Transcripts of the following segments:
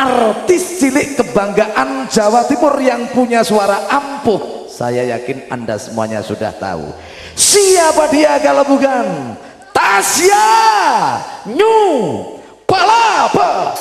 artis cilik kebanggaan Jawa Timur yang punya suara ampuh. Saya yakin Anda semuanya sudah tahu. Siapa dia kalau bukan Tasya New Palapa.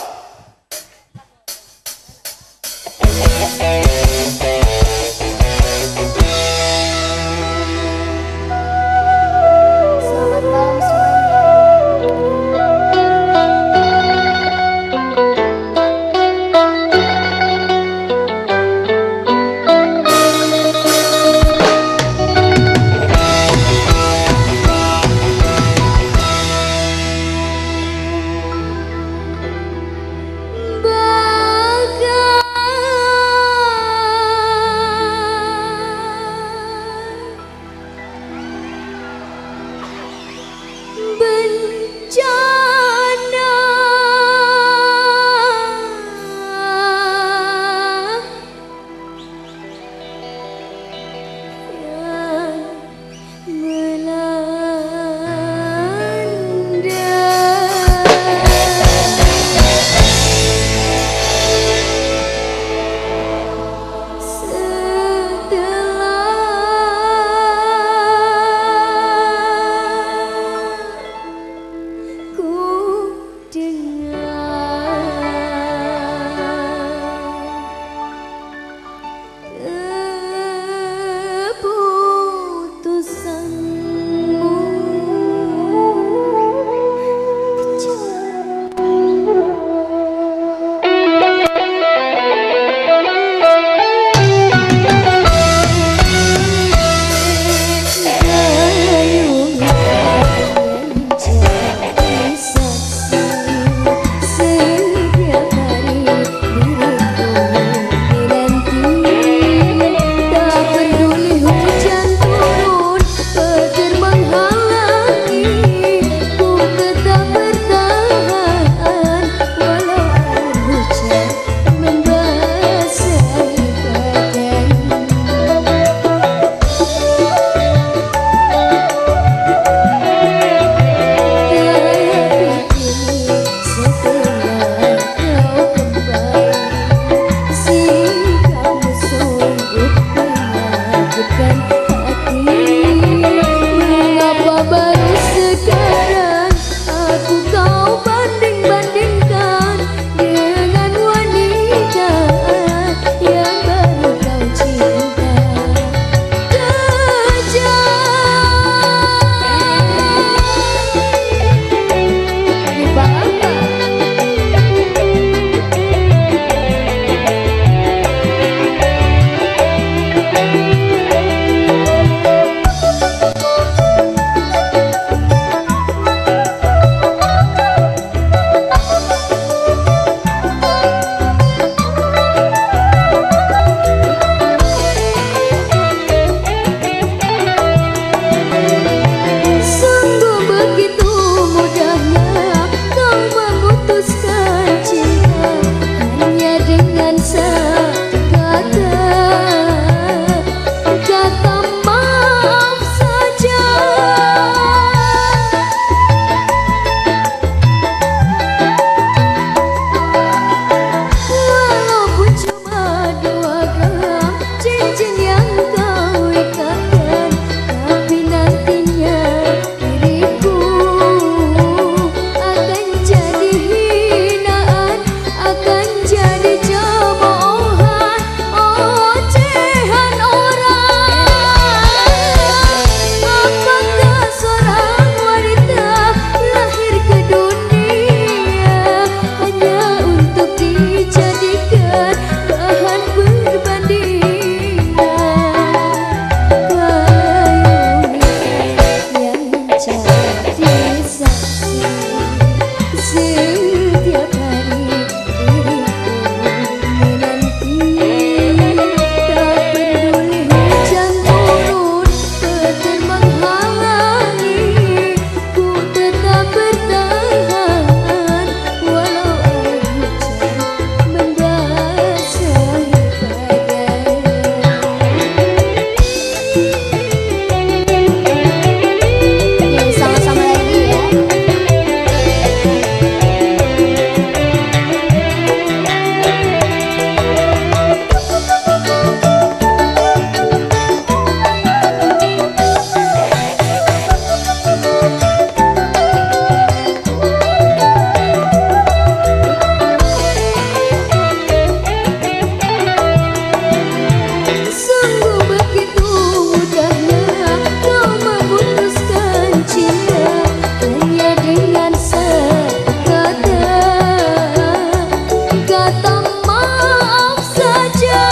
kata maaf saja.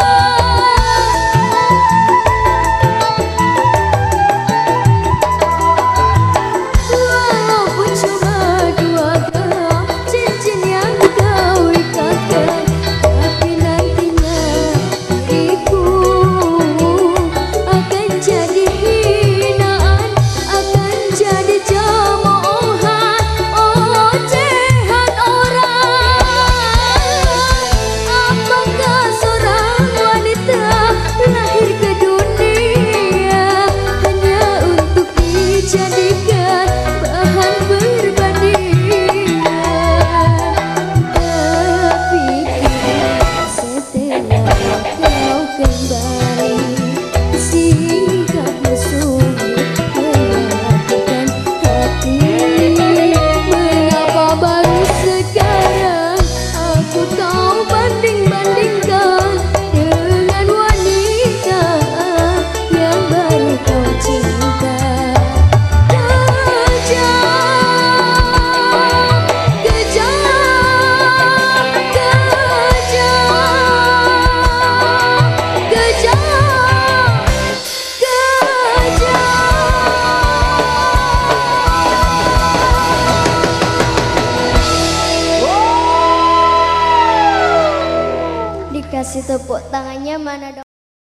Walaupun cuma dua gram cincin yang kau ikatkan, tapi nantinya diriku akan jadi hinaan, akan jadi cemoohan, ocehan orang. Apakah seorang wanita lahir ke dunia hanya untuk dijadikan bahan perbandingan? Tapi setelah kau kembali, sikapmu sungguh menyakitkan hati. Mengapa baru sekarang aku kau banding-bandingkan dengan wanita yang baru kau cinta? Kejam, kejam, kejam, kejam, kejam. Dikasih tepuk tangannya mana dong?